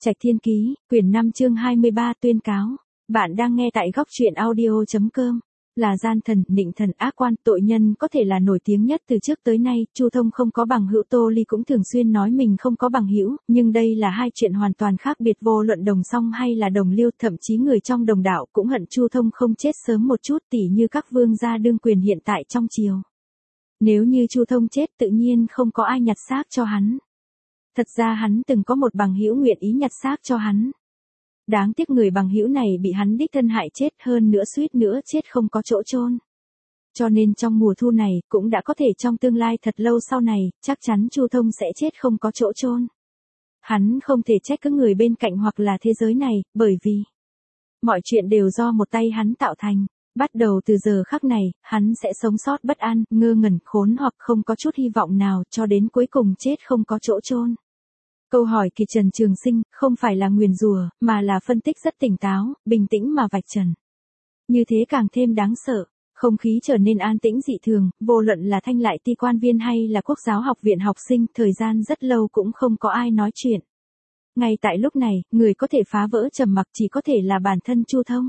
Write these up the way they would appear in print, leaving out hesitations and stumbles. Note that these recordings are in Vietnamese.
Trạch Thiên Ký, quyển 5 chương 23 tuyên cáo. Bạn đang nghe tại góc truyện audio.com. Là gian thần, nịnh thần, ác quan, tội nhân có thể là nổi tiếng nhất từ trước tới nay. Chu Thông không có bằng hữu, Tô Ly cũng thường xuyên nói mình không có bằng hữu, nhưng đây là hai chuyện hoàn toàn khác biệt. Vô luận đồng song hay là đồng liêu, thậm chí người trong đồng đạo cũng hận Chu Thông không chết sớm một chút, tỉ như các vương gia đương quyền hiện tại trong triều. Nếu như Chu Thông chết, tự nhiên không có ai nhặt xác cho hắn. Thật ra hắn từng có một bằng hữu nguyện ý nhặt xác cho hắn. Đáng tiếc người bằng hữu này bị hắn đích thân hại chết, hơn nữa suýt nữa chết không có chỗ chôn. Cho nên trong mùa thu này, cũng đã có thể trong tương lai thật lâu sau này, chắc chắn Chu Thông sẽ chết không có chỗ chôn. Hắn không thể trách cứ người bên cạnh hoặc là thế giới này, bởi vì mọi chuyện đều do một tay hắn tạo thành. Bắt đầu từ giờ khắc này, hắn sẽ sống sót bất an, ngơ ngẩn, khốn hoặc không có chút hy vọng nào, cho đến cuối cùng chết không có chỗ chôn. Câu hỏi kỳ Trần Trường Sinh không phải là nguyền rủa, mà là phân tích rất tỉnh táo, bình tĩnh mà vạch trần. Như thế càng thêm đáng sợ. Không khí trở nên an tĩnh dị thường, vô luận là Thanh Lại Ti quan viên hay là Quốc giáo học viện học sinh, thời gian rất lâu cũng không có ai nói chuyện. Ngay tại lúc này, người có thể phá vỡ trầm mặc chỉ có thể là bản thân Chu Thông.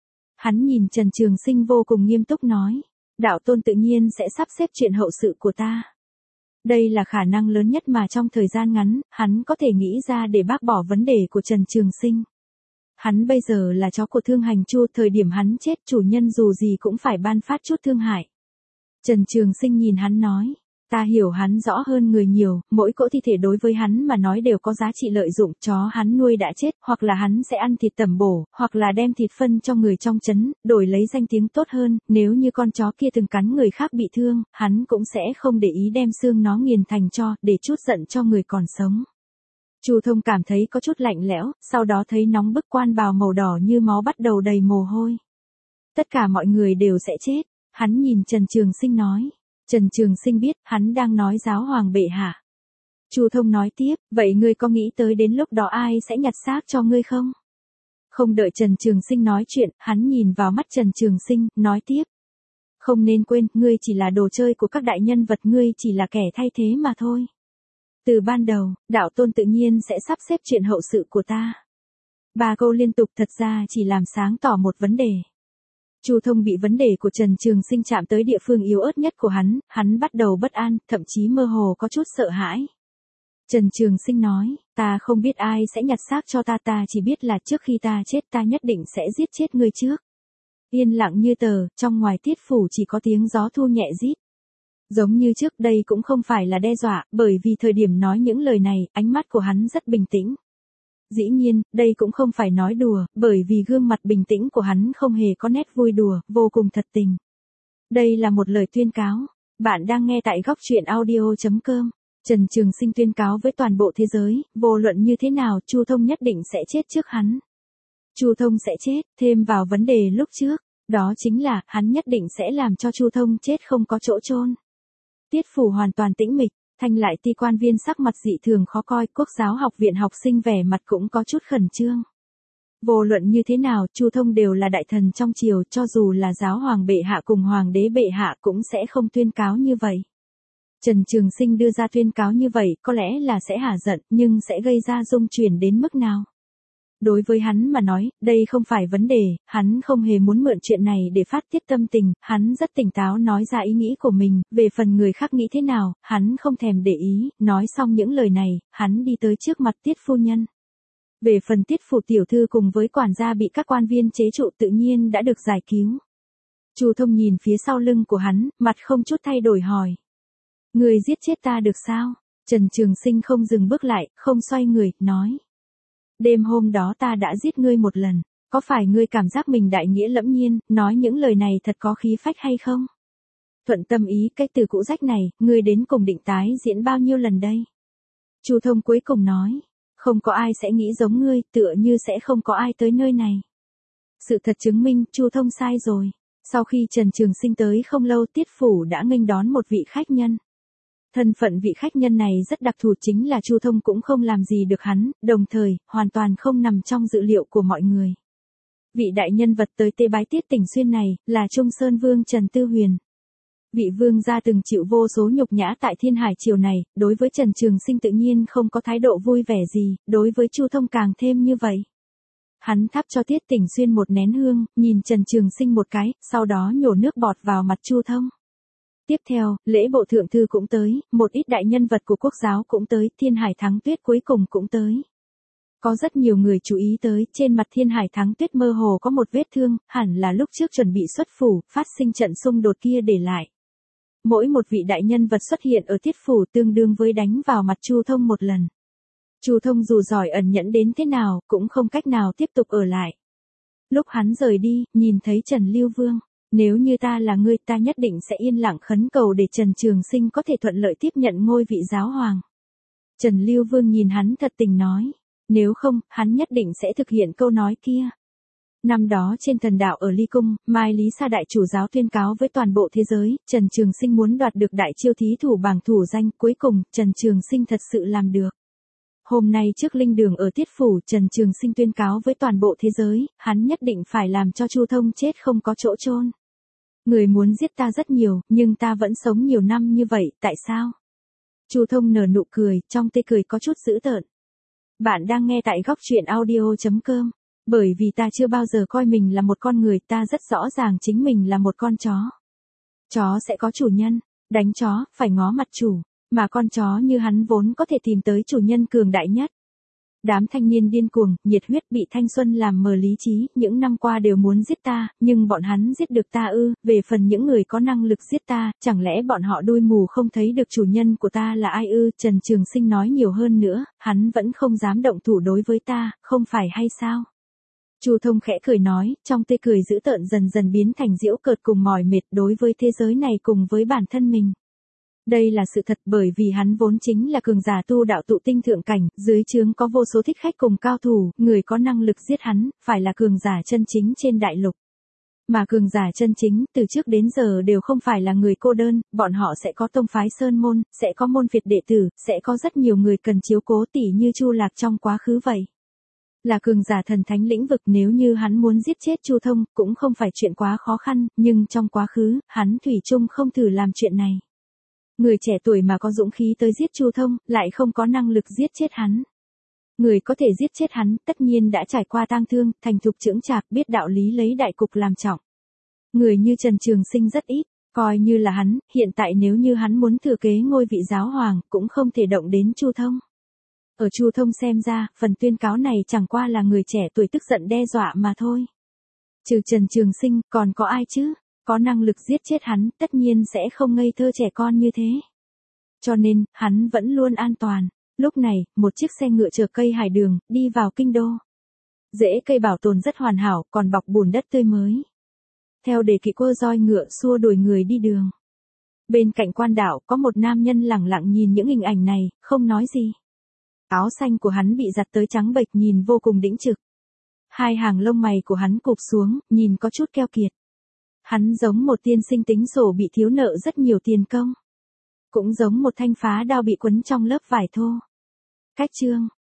Hắn nhìn Trần Trường Sinh vô cùng nghiêm túc nói, đạo tôn tự nhiên sẽ sắp xếp chuyện hậu sự của ta. Đây là khả năng lớn nhất mà trong thời gian ngắn, hắn có thể nghĩ ra để bác bỏ vấn đề của Trần Trường Sinh. Hắn bây giờ là chó của Thương Hành Chu, thời điểm hắn chết chủ nhân dù gì cũng phải ban phát chút thương hại. Trần Trường Sinh nhìn hắn nói, ta hiểu hắn rõ hơn người nhiều, mỗi cỗ thi thể đối với hắn mà nói đều có giá trị lợi dụng, chó hắn nuôi đã chết, hoặc là hắn sẽ ăn thịt tẩm bổ, hoặc là đem thịt phân cho người trong trấn, đổi lấy danh tiếng tốt hơn, nếu như con chó kia từng cắn người khác bị thương, hắn cũng sẽ không để ý đem xương nó nghiền thành tro, để chút giận cho người còn sống. Chu Thông cảm thấy có chút lạnh lẽo, sau đó thấy nóng bức, quan bào màu đỏ như máu bắt đầu đầy mồ hôi. Tất cả mọi người đều sẽ chết, hắn nhìn Trần Trường Sinh nói. Trần Trường Sinh biết, hắn đang nói giáo hoàng bệ hạ. Chu Thông nói tiếp, vậy ngươi có nghĩ tới đến lúc đó ai sẽ nhặt xác cho ngươi không? Không đợi Trần Trường Sinh nói chuyện, hắn nhìn vào mắt Trần Trường Sinh, nói tiếp. Không nên quên, ngươi chỉ là đồ chơi của các đại nhân vật, ngươi chỉ là kẻ thay thế mà thôi. Từ ban đầu, đạo tôn tự nhiên sẽ sắp xếp chuyện hậu sự của ta. 3 câu liên tục thật ra chỉ làm sáng tỏ một vấn đề. Chu Thông bị vấn đề của Trần Trường Sinh chạm tới địa phương yếu ớt nhất của hắn bắt đầu bất an, thậm chí mơ hồ có chút sợ hãi. Trần Trường Sinh nói, ta không biết ai sẽ nhặt xác cho ta, ta chỉ biết là trước khi ta chết ta nhất định sẽ giết chết ngươi trước. Yên lặng như tờ, trong ngoài tiết phủ chỉ có tiếng gió thu nhẹ rít. Giống như trước đây cũng không phải là đe dọa, bởi vì thời điểm nói những lời này, ánh mắt của hắn rất bình tĩnh. Dĩ nhiên, đây cũng không phải nói đùa, bởi vì gương mặt bình tĩnh của hắn không hề có nét vui đùa, vô cùng thật tình. Đây là một lời tuyên cáo. Bạn đang nghe tại góc truyện audio.com. Trần Trường Sinh tuyên cáo với toàn bộ thế giới, vô luận như thế nào, Chu Thông nhất định sẽ chết trước hắn. Chu Thông sẽ chết, thêm vào vấn đề lúc trước, đó chính là, hắn nhất định sẽ làm cho Chu Thông chết không có chỗ chôn. Tiết phủ hoàn toàn tĩnh mịch. Thanh Lại Ti quan viên sắc mặt dị thường khó coi, Quốc giáo học viện học sinh vẻ mặt cũng có chút khẩn trương. Vô luận như thế nào, Chu Thông đều là đại thần trong triều, cho dù là giáo hoàng bệ hạ cùng hoàng đế bệ hạ cũng sẽ không tuyên cáo như vậy. Trần Trường Sinh đưa ra tuyên cáo như vậy, có lẽ là sẽ hả giận, nhưng sẽ gây ra rung chuyển đến mức nào? Đối với hắn mà nói, đây không phải vấn đề, hắn không hề muốn mượn chuyện này để phát tiết tâm tình, hắn rất tỉnh táo nói ra ý nghĩ của mình, về phần người khác nghĩ thế nào, hắn không thèm để ý, nói xong những lời này, hắn đi tới trước mặt Tiết phu nhân. Về phần Tiết phủ tiểu thư cùng với quản gia bị các quan viên chế trụ tự nhiên đã được giải cứu. Chu Thông nhìn phía sau lưng của hắn, mặt không chút thay đổi hỏi. Người giết chết ta được sao? Trần Trường Sinh không dừng bước lại, không xoay người, nói. Đêm hôm đó ta đã giết ngươi một lần, có phải ngươi cảm giác mình đại nghĩa lẫm nhiên, nói những lời này thật có khí phách hay không? Thuận tâm ý, cái từ cũ rách này, ngươi đến cùng định tái diễn bao nhiêu lần đây? Chu Thông cuối cùng nói, không có ai sẽ nghĩ giống ngươi, tựa như sẽ không có ai tới nơi này. Sự thật chứng minh, Chu Thông sai rồi. Sau khi Trần Trường Sinh tới không lâu, Tiết phủ đã nghênh đón một vị khách nhân. Thân phận vị khách nhân này rất đặc thù, chính là Chu Thông cũng không làm gì được hắn, đồng thời, hoàn toàn không nằm trong dự liệu của mọi người. Vị đại nhân vật tới tế bái Tiết Tỉnh Xuyên này, là Trung Sơn Vương Trần Tư Huyền. Vị vương gia từng chịu vô số nhục nhã tại Thiên Hải triều này, đối với Trần Trường Sinh tự nhiên không có thái độ vui vẻ gì, đối với Chu Thông càng thêm như vậy. Hắn thắp cho Tiết Tỉnh Xuyên một nén hương, nhìn Trần Trường Sinh một cái, sau đó nhổ nước bọt vào mặt Chu Thông. Tiếp theo, lễ bộ thượng thư cũng tới, một ít đại nhân vật của quốc giáo cũng tới, Thiên Hải Thắng Tuyết cuối cùng cũng tới. Có rất nhiều người chú ý tới, trên mặt Thiên Hải Thắng Tuyết mơ hồ có một vết thương, hẳn là lúc trước chuẩn bị xuất phủ, phát sinh trận xung đột kia để lại. Mỗi một vị đại nhân vật xuất hiện ở Tiết phủ tương đương với đánh vào mặt Chu Thông một lần. Chu Thông dù giỏi ẩn nhẫn đến thế nào, cũng không cách nào tiếp tục ở lại. Lúc hắn rời đi, nhìn thấy Trần Lưu Vương, nếu như ta là ngươi, ta nhất định sẽ yên lặng khấn cầu để Trần Trường Sinh có thể thuận lợi tiếp nhận ngôi vị giáo hoàng. Trần Lưu Vương nhìn hắn thật tình nói, nếu không, hắn nhất định sẽ thực hiện câu nói kia. Năm đó trên thần đạo ở Ly Cung, Mai Lý Sa đại chủ giáo tuyên cáo với toàn bộ thế giới, Trần Trường Sinh muốn đoạt được đại chiêu thí thủ bảng thủ danh, cuối cùng, Trần Trường Sinh thật sự làm được. Hôm nay trước linh đường ở Tiết phủ, Trần Trường Sinh tuyên cáo với toàn bộ thế giới, hắn nhất định phải làm cho Chu Thông chết không có chỗ chôn. Người muốn giết ta rất nhiều, nhưng ta vẫn sống nhiều năm như vậy, tại sao? Chu Thông nở nụ cười, trong tê cười có chút dữ tợn. Bạn đang nghe tại góc truyện audio.com. Bởi vì ta chưa bao giờ coi mình là một con người, ta rất rõ ràng chính mình là một con chó. Chó sẽ có chủ nhân, đánh chó, phải ngó mặt chủ, mà con chó như hắn vốn có thể tìm tới chủ nhân cường đại nhất. Đám thanh niên điên cuồng, nhiệt huyết bị thanh xuân làm mờ lý trí, những năm qua đều muốn giết ta, nhưng bọn hắn giết được ta ư? Về phần những người có năng lực giết ta, chẳng lẽ bọn họ đuôi mù không thấy được chủ nhân của ta là ai ư? Trần Trường Sinh nói nhiều hơn nữa, hắn vẫn không dám động thủ đối với ta, không phải hay sao? Chu Thông khẽ cười nói, trong tê cười dữ tợn dần dần biến thành giễu cợt cùng mỏi mệt đối với thế giới này cùng với bản thân mình. Đây là sự thật, bởi vì hắn vốn chính là cường giả tu đạo tụ tinh thượng cảnh, dưới trướng có vô số thích khách cùng cao thủ, người có năng lực giết hắn, phải là cường giả chân chính trên đại lục. Mà cường giả chân chính, từ trước đến giờ đều không phải là người cô đơn, bọn họ sẽ có tông phái sơn môn, sẽ có môn phiệt đệ tử, sẽ có rất nhiều người cần chiếu cố tỉ như Chu Lạc trong quá khứ vậy. Là cường giả thần thánh lĩnh vực, nếu như hắn muốn giết chết Chu Thông, cũng không phải chuyện quá khó khăn, nhưng trong quá khứ, hắn thủy chung không thử làm chuyện này. Người trẻ tuổi mà có dũng khí tới giết Chu Thông, lại không có năng lực giết chết hắn. Người có thể giết chết hắn, tất nhiên đã trải qua tang thương, thành thục chững chạc, biết đạo lý lấy đại cục làm trọng. Người như Trần Trường Sinh rất ít, coi như là hắn, hiện tại nếu như hắn muốn thừa kế ngôi vị giáo hoàng, cũng không thể động đến Chu Thông. Ở Chu Thông xem ra, phần tuyên cáo này chẳng qua là người trẻ tuổi tức giận đe dọa mà thôi. Trừ Trần Trường Sinh, còn có ai chứ? Có năng lực giết chết hắn, tất nhiên sẽ không ngây thơ trẻ con như thế. Cho nên, hắn vẫn luôn an toàn. Lúc này, một chiếc xe ngựa chở cây hải đường, đi vào kinh đô. Rễ cây bảo tồn rất hoàn hảo, còn bọc bùn đất tươi mới. Theo đề kỵ cua roi ngựa xua đuổi người đi đường. Bên cạnh quan đạo, có một nam nhân lẳng lặng nhìn những hình ảnh này, không nói gì. Áo xanh của hắn bị giặt tới trắng bệch, nhìn vô cùng đĩnh trực. Hai hàng lông mày của hắn cụp xuống, nhìn có chút keo kiệt. Hắn giống một tiên sinh tính sổ bị thiếu nợ rất nhiều tiền công. Cũng giống một thanh phá đao bị quấn trong lớp vải thô. Cách chương